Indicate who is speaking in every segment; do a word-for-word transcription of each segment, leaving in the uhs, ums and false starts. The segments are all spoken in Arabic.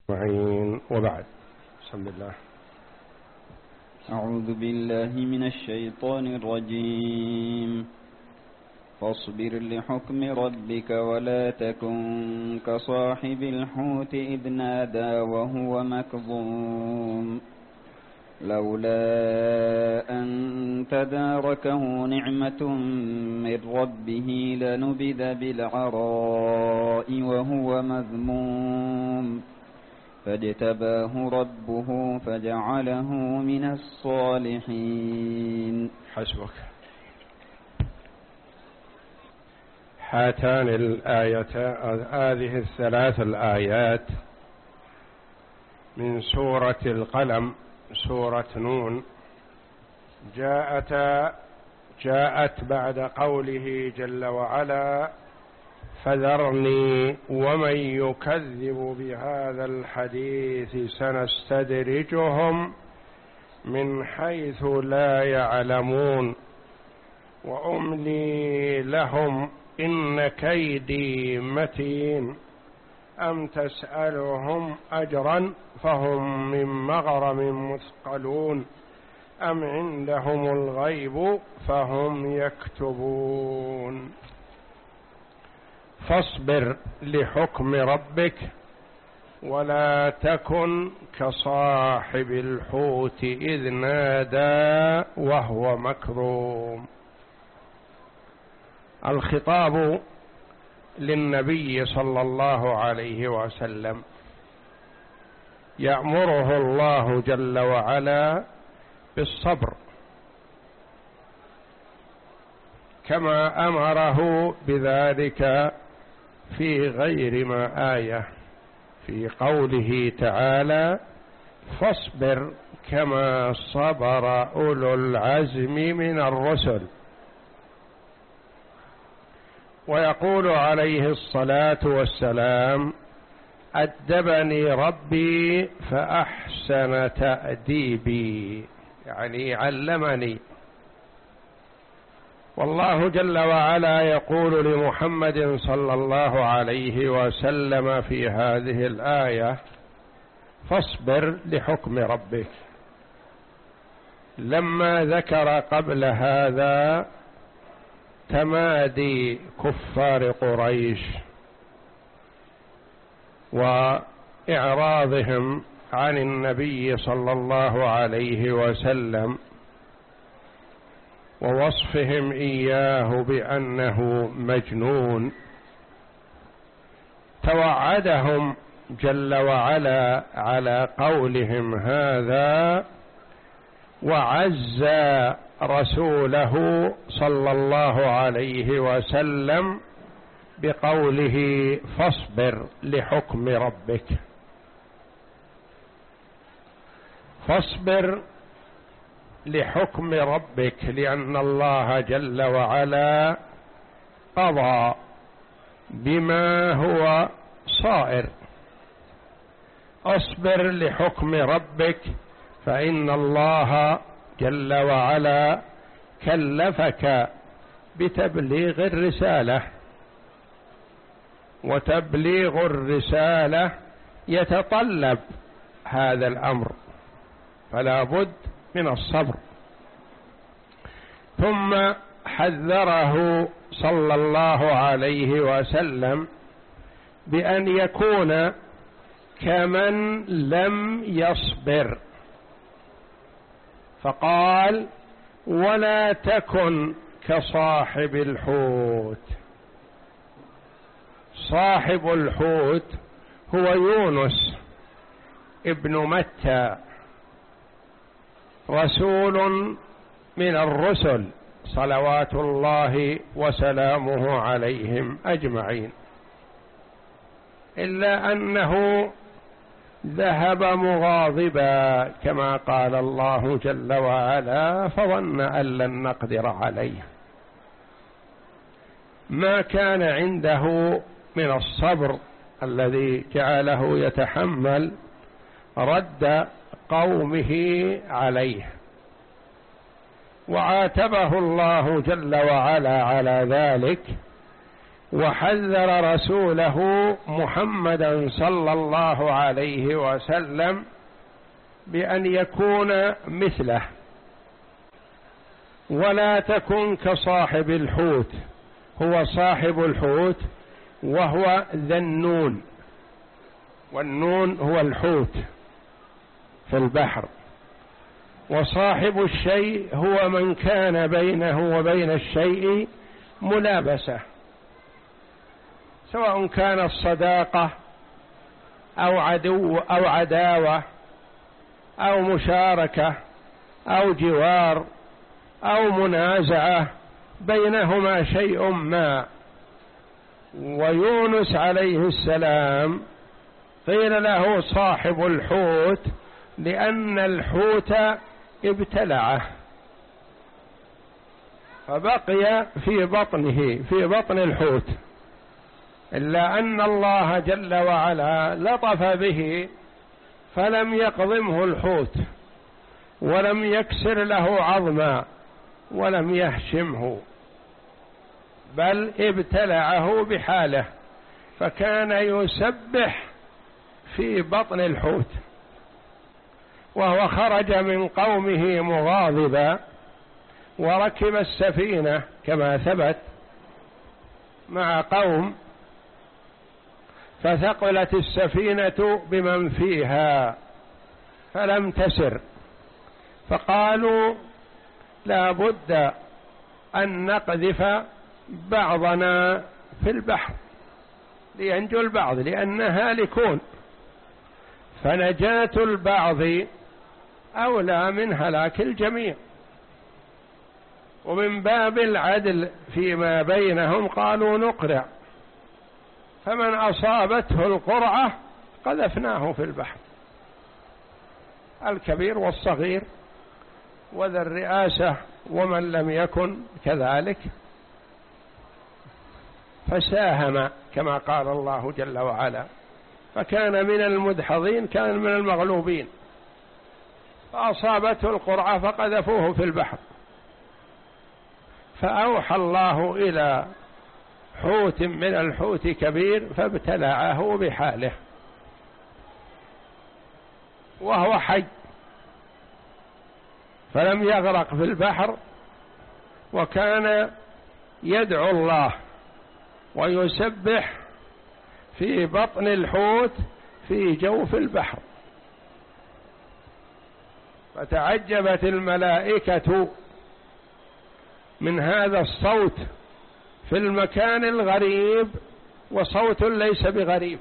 Speaker 1: معين، وبعد. بسم الله.
Speaker 2: أعوذ بالله من الشيطان الرجيم. فاصبر لحكم ربك ولا تكن كصاحب الحوت إذ نادى وهو مكظوم لولا أن تداركه نعمة من ربه لنبذ بالعراء وهو مذموم فاجتباه ربه فجعله من الصالحين.
Speaker 1: حسبك. هاتان الآيتان، هذه الثلاث الآيات من سورة القلم، سورة نون، جاءتا جاءت بعد قوله جل وعلا: فذرني ومن يكذب بهذا الحديث سنستدرجهم من حيث لا يعلمون وأملي لهم إن كيدي متين أم تسألهم أجرا فهم من مغرم مثقلون أم عندهم الغيب فهم يكتبون. فاصبر لحكم ربك ولا تكن كصاحب الحوت إذ نادى وهو مكظوم. الخطاب للنبي صلى الله عليه وسلم، يأمره الله جل وعلا بالصبر كما أمره بذلك في غير ما آية، في قوله تعالى: فاصبر كما صبر أولو العزم من الرسل. ويقول عليه الصلاة والسلام: أدبني ربي فأحسن تأديبي، يعني علمني. والله جل وعلا يقول لمحمد صلى الله عليه وسلم في هذه الآية: فاصبر لحكم ربك. لما ذكر قبل هذا تمادي كفار قريش وإعراضهم عن النبي صلى الله عليه وسلم ووصفهم إياه بأنه مجنون، توعدهم جل وعلا على قولهم هذا، وعز رسوله صلى الله عليه وسلم بقوله: فاصبر لحكم ربك. فاصبر لحكم ربك لأن الله جل وعلا قضى بما هو صائر. اصبر لحكم ربك فإن الله جل وعلا كلفك بتبليغ الرسالة، وتبليغ الرسالة يتطلب هذا الأمر، فلا بد من الصبر. ثم حذره صلى الله عليه وسلم بأن يكون كمن لم يصبر، فقال: ولا تكن كصاحب الحوت. صاحب الحوت هو يونس ابن متى، رسول من الرسل صلوات الله وسلامه عليهم أجمعين، إلا أنه ذهب مغاضبا كما قال الله جل وعلا: فظن أن لن نقدر عليه. ما كان عنده من الصبر الذي جعله يتحمل رد قومه عليه، وعاتبه الله جل وعلا على ذلك وحذر رسوله محمدا صلى الله عليه وسلم بأن يكون مثله، ولا تكن كصاحب الحوت. هو صاحب الحوت وهو ذا النون، والنون هو الحوت في البحر، وصاحب الشيء هو من كان بينه وبين الشيء ملابسة، سواء كانت صداقة أو عدو أو عداوة أو مشاركة أو جوار أو منازعة، بينهما شيء ما. ويونس عليه السلام قيل له صاحب الحوت لأن الحوت ابتلعه فبقي في بطنه في بطن الحوت، إلا أن الله جل وعلا لطف به فلم يقضمه الحوت ولم يكسر له عظما ولم يهشمه، بل ابتلعه بحاله، فكان يسبح في بطن الحوت، وهو خرج من قومه مغاضبا وركب السفينة كما ثبت مع قوم، فثقلت السفينة بمن فيها فلم تسر، فقالوا لا بد أن نقذف بعضنا في البحر لينجو البعض لأن هالكون، فنجاة البعض أولى من هلاك الجميع. ومن باب العدل فيما بينهم قالوا نقرع، فمن أصابته القرعة قذفناه في البحر، الكبير والصغير وذا الرئاسة ومن لم يكن كذلك، فساهم كما قال الله جل وعلا، فكان من المدحضين، كان من المغلوبين، فأصابته القرعة فقذفوه في البحر. فأوحى الله إلى حوت من الحوت كبير فابتلعه بحاله وهو حي، فلم يغرق في البحر، وكان يدعو الله ويسبح في بطن الحوت في جوف البحر. فتعجبت الملائكة من هذا الصوت في المكان الغريب، وصوت ليس بغريب،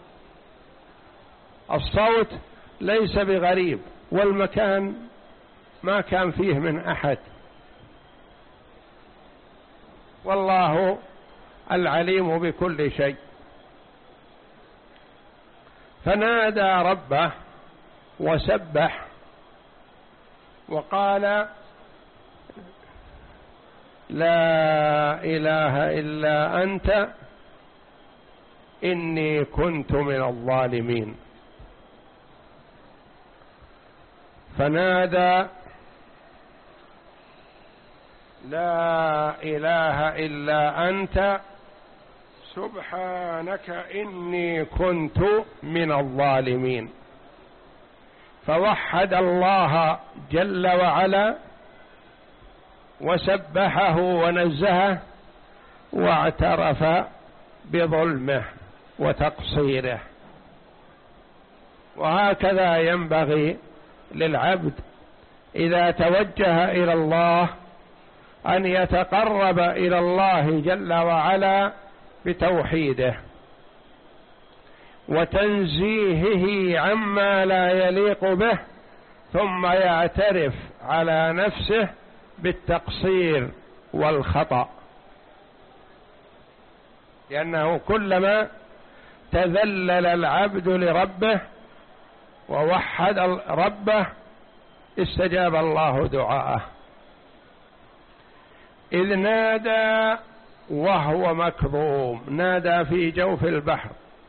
Speaker 1: الصوت ليس بغريب، والمكان ما كان فيه من أحد، والله العليم بكل شيء. فنادى ربه وسبح وقال لا إله إلا أنت إني كنت من الظالمين. فنادى لا إله إلا أنت سبحانك إني كنت من الظالمين، فوحد الله جل وعلا وسبحه ونزهه واعترف بظلمه وتقصيره. وهكذا ينبغي للعبد إذا توجه إلى الله أن يتقرب إلى الله جل وعلا بتوحيده وتنزيهه عما لا يليق به، ثم يعترف على نفسه بالتقصير والخطأ، لأنه كلما تذلل العبد لربه ووحد ربه استجاب الله دعاءه. إذ نادى وهو مكظوم، نادى في جوف البحر،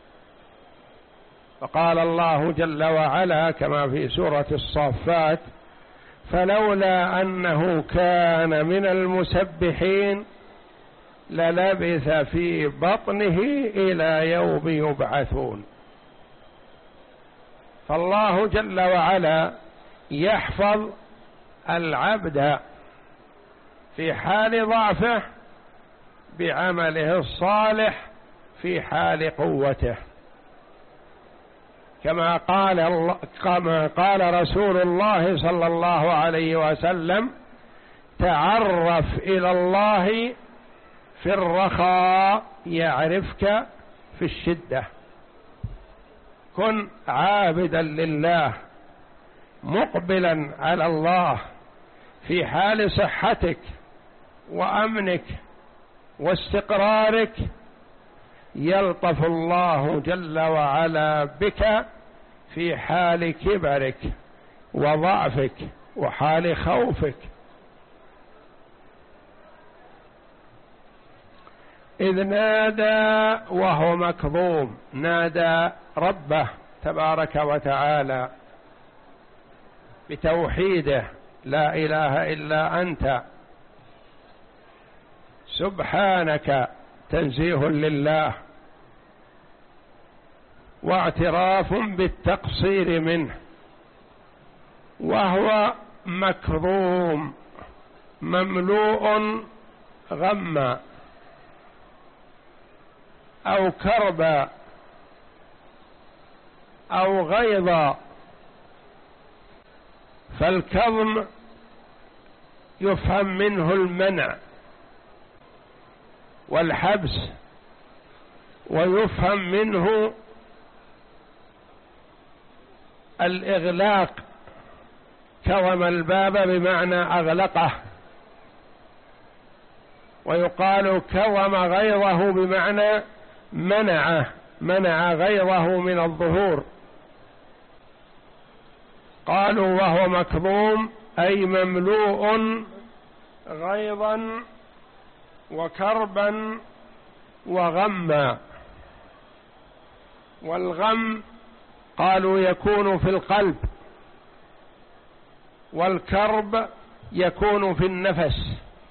Speaker 1: فقال الله جل وعلا كما في سورة الصافات فلولا أنه كان من المسبحين للبث في بطنه إلى يوم يبعثون. فالله جل وعلا يحفظ العبد في حال ضعفه بعمله الصالح في حال قوته، كما قال الله كما قال رسول الله صلى الله عليه وسلم: تعرف إلى الله في الرخاء يعرفك في الشدة. كن عابدا لله مقبلا على الله في حال صحتك وأمنك واستقرارك، يلطف الله جل وعلا بك في حال كبرك وضعفك وحال خوفك. إذ نادى وهو مكظوم، نادى ربه تبارك وتعالى بتوحيده: لا إله إلا أنت، سبحانك، تنزيه لله واعتراف بالتقصير منه، وهو مكظوم مملوء غما أو كربا أو غيظا. فالكظم يفهم منه المنع والحبس، ويفهم منه الإغلاق، كظم الباب بمعنى أغلقه، ويقال كظم غيظه بمعنى منعه، منع غيظه من الظهور. قالوا وهو مكظوم أي مملوء غيظا وكربا وغما. والغم قالوا يكون في القلب، والكرب يكون في النفس،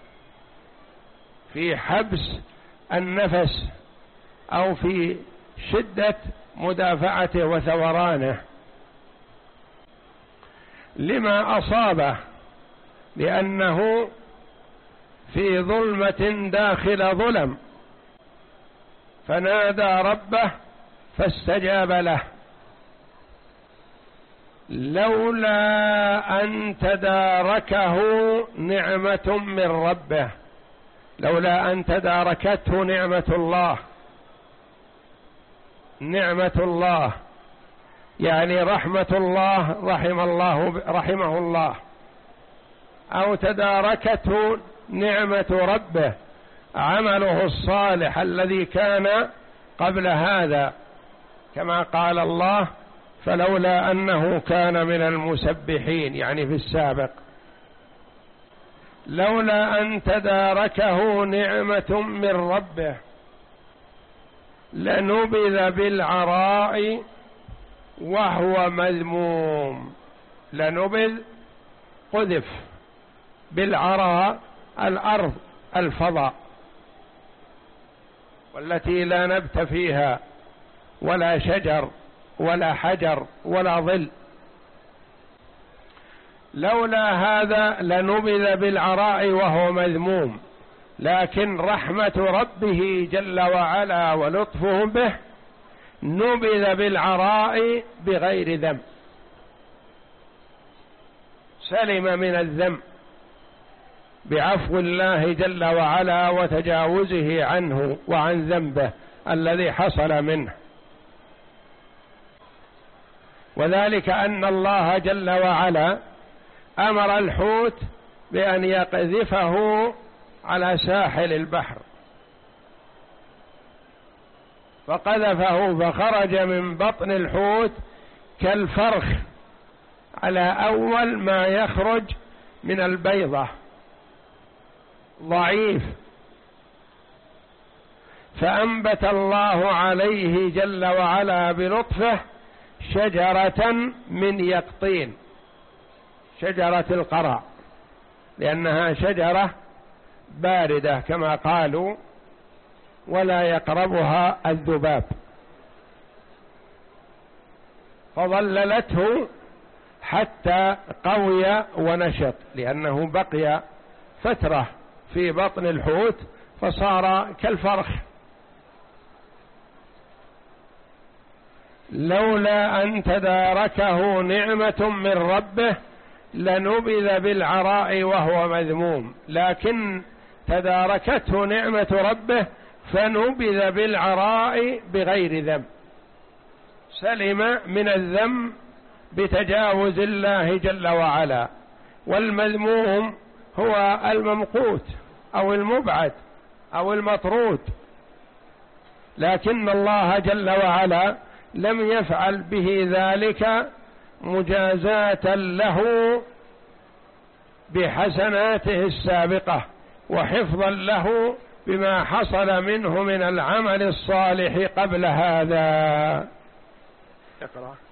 Speaker 1: في حبس النفس أو في شدة مدافعته وثورانه. لما أصابه؟ لأنه في ظلمة داخل ظلم، فنادى ربه فاستجاب له. لولا أن تداركه نعمة من ربه، لولا أن تداركته نعمة الله، نعمة الله يعني رحمة الله، رحم الله رحمه الله، أو تداركته نعمة ربه، عمله الصالح الذي كان قبل هذا، كما قال الله: فلولا أنه كان من المسبحين، يعني في السابق. لولا أن تداركه نعمة من ربه لنبذ بالعراء وهو مذموم. لنبذ قذف، بالعراء الأرض الفضاء، والتي لا نبت فيها ولا شجر ولا حجر ولا ظل. لولا هذا لنبذ بالعراء وهو مذموم، لكن رحمة ربه جل وعلا ولطفه به نبذ بالعراء بغير ذنب، سلم من الذنب بعفو الله جل وعلا وتجاوزه عنه وعن ذنبه الذي حصل منه. وذلك أن الله جل وعلا أمر الحوت بأن يقذفه على ساحل البحر، فقذفه فخرج من بطن الحوت كالفرخ على أول ما يخرج من البيضة، ضعيف. فأنبت الله عليه جل وعلا بلطفه شجرة من يقطين، شجرة القرع، لأنها شجرة باردة كما قالوا ولا يقربها الذباب، فظللته حتى قوي ونشط، لأنه بقي فترة في بطن الحوت فصار كالفرخ. لولا أن تداركه نعمة من ربه لنبذ بالعراء وهو مذموم، لكن تداركته نعمة ربه فنبذ بالعراء بغير ذنب، سلم من الذنب بتجاوز الله جل وعلا. والمذموم هو الممقوت أو المبعد أو المطرود، لكن الله جل وعلا لم يفعل به ذلك مجازاة له بحسناته السابقة وحفظا له بما حصل منه من العمل الصالح قبل هذا. اقرأ.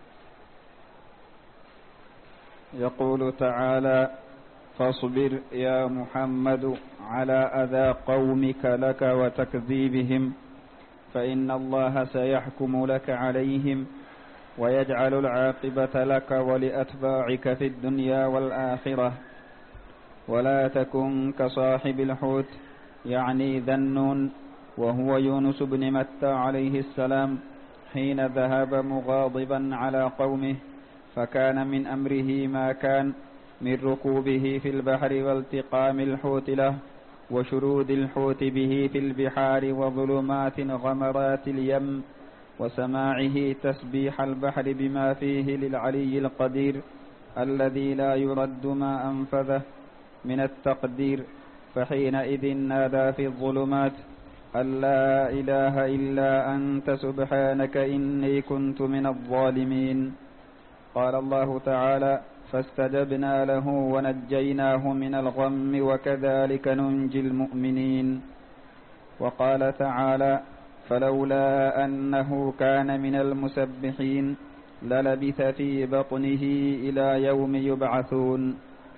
Speaker 2: يقول تعالى: فاصبر يا محمد على أذى قومك لك وتكذيبهم، فإن الله سيحكم لك عليهم ويجعل العاقبة لك ولأتباعك في الدنيا والآخرة. ولا تكن كصاحب الحوت، يعني ذا النون، وهو يونس بن متى عليه السلام، حين ذهب مغاضبا على قومه، فكان من أمره ما كان من ركوبه في البحر والتقام الحوت له وشرود الحوت به في البحار وظلمات غمرات اليم وسماعه تسبيح البحر بما فيه للعلي القدير الذي لا يرد ما أنفذه من التقدير. فحينئذ نادى في الظلمات أن لا إله إلا أنت سبحانك إني كنت من الظالمين. قال الله تعالى: فاستجبنا له ونجيناه من الغم وكذلك ننجي المؤمنين. وقال تعالى: فلولا أنه كان من المسبحين للبث في بطنه إلى يوم يبعثون.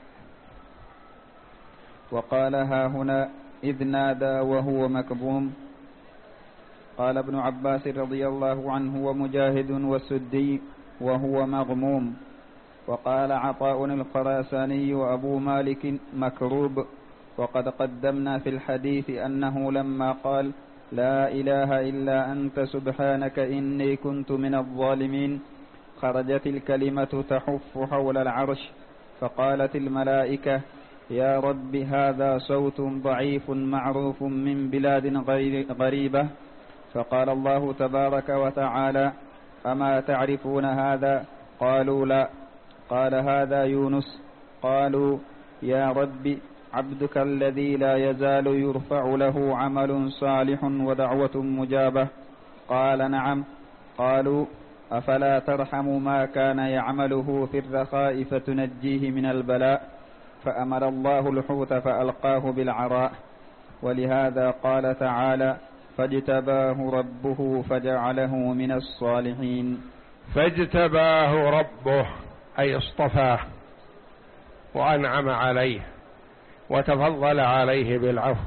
Speaker 2: وقال ها هنا: إذ نادى وهو مكظوم. قال ابن عباس رضي الله عنه ومجاهد والسدي: وهو مغموم. وقال عطاء الخراساني وأبو مالك: مكروب. وقد قدمنا في الحديث أنه لما قال: لا إله إلا أنت سبحانك إني كنت من الظالمين، خرجت الكلمة تحف حول العرش، فقالت الملائكة: يا رب هذا صوت ضعيف معروف من بلاد غريبة. فقال الله تبارك وتعالى: أما تعرفون هذا؟ قالوا لا. قال: هذا يونس. قالوا: يا رب عبدك الذي لا يزال يرفع له عمل صالح ودعوة مجابة. قال: نعم. قالوا: أفلا ترحم ما كان يعمله في الرخاء فتنجيه من البلاء؟ فأمر الله الحوت فألقاه بالعراء. ولهذا قال تعالى: فاجتباه ربه فجعله من الصالحين.
Speaker 1: فاجتباه ربه أي اصطفاه وأنعم عليه وتفضل عليه بالعفو،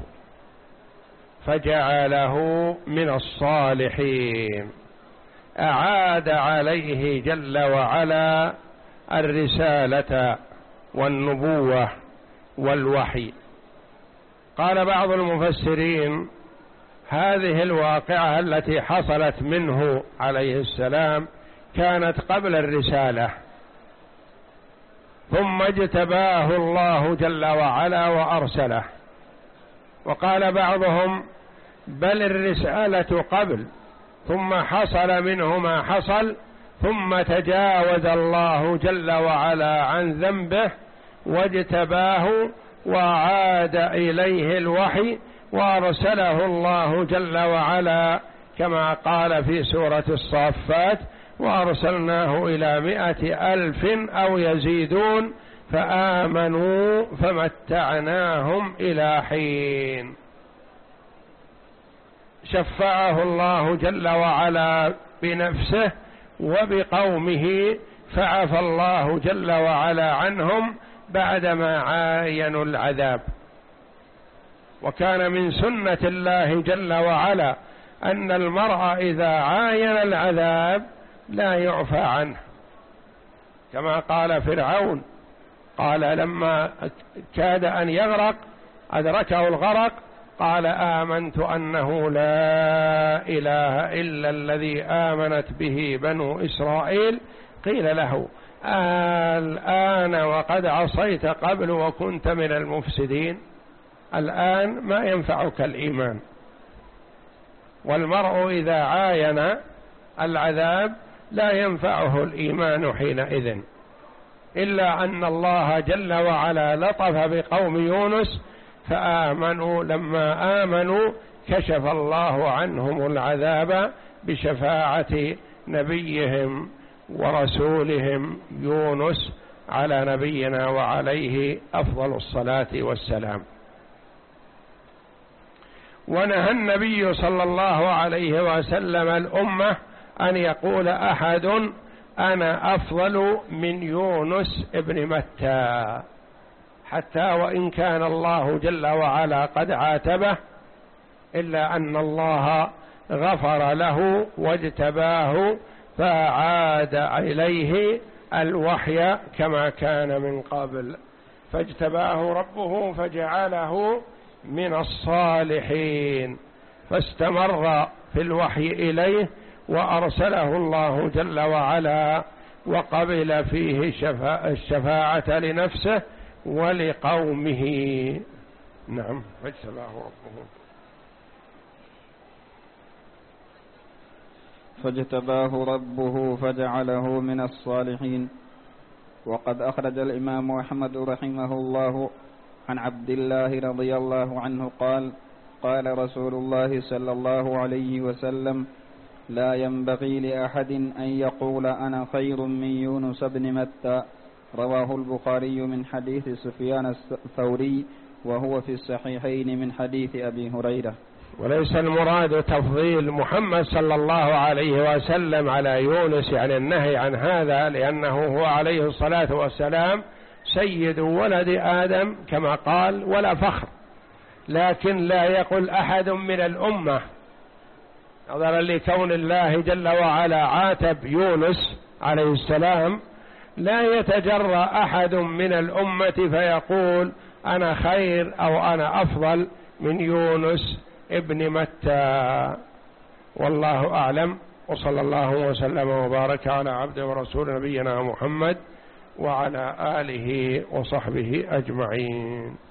Speaker 1: فجعله من الصالحين، أعاد عليه جل وعلا الرسالة والنبوة والوحي. قال بعض المفسرين: هذه الواقعة التي حصلت منه عليه السلام كانت قبل الرسالة، ثم اجتباه الله جل وعلا وأرسله. وقال بعضهم: بل الرسالة قبل، ثم حصل منه ما حصل، ثم تجاوز الله جل وعلا عن ذنبه واجتباه وعاد إليه الوحي وأرسله الله جل وعلا كما قال في سورة الصافات: وأرسلناه إلى مائة ألف أو يزيدون فآمنوا فمتعناهم إلى حين. شفعه الله جل وعلا بنفسه وبقومه، فعفى الله جل وعلا عنهم بعدما عاينوا العذاب. وكان من سنة الله جل وعلا أن المرء إذا عاين العذاب لا يعفى عنه، كما قال فرعون، قال لما كاد أن يغرق أدركه الغرق قال آمنت أنه لا إله إلا الذي آمنت به بنو إسرائيل، قيل له الآن وقد عصيت قبل وكنت من المفسدين، الآن ما ينفعك الإيمان. والمرء إذا عاين العذاب لا ينفعه الإيمان حينئذ، إلا أن الله جل وعلا لطف بقوم يونس فآمنوا، لما آمنوا كشف الله عنهم العذاب بشفاعة نبيهم ورسولهم يونس على نبينا وعليه أفضل الصلاة والسلام. ونهى النبي صلى الله عليه وسلم الأمة أن يقول أحد أنا أفضل من يونس ابن متى، حتى وإن كان الله جل وعلا قد عاتبه، إلا أن الله غفر له واجتباه فعاد إليه الوحي كما كان من قبل، فاجتباه ربه فجعله من الصالحين، فاستمر في الوحي إليه وأرسله الله جل وعلا وقبل فيه الشفاعة لنفسه ولقومه. نعم، فاجتباه ربه
Speaker 2: فاجتباه ربه فجعله من الصالحين. وقد أخرج الإمام أحمد رحمه الله عن عبد الله رضي الله عنه قال قال رسول الله صلى الله عليه وسلم لا ينبغي لأحد أن يقول أنا خير من يونس بن متى، رواه البخاري من حديث سفيان الثوري وهو في الصحيحين من حديث أبي هريرة.
Speaker 1: وليس المراد تفضيل محمد صلى الله عليه وسلم على يونس، يعني النهي عن هذا، لأنه هو عليه الصلاة والسلام سيد ولد آدم كما قال ولا فخر، لكن لا يقول أحد من الأمة، نظرا لكون الله جل وعلا عاتب يونس عليه السلام، لا يتجرأ أحد من الأمة فيقول أنا خير أو أنا أفضل من يونس ابن متى. والله أعلم، وصلى الله وسلم وبارك على عبده ورسول نبينا محمد وعلى آله وصحبه أجمعين.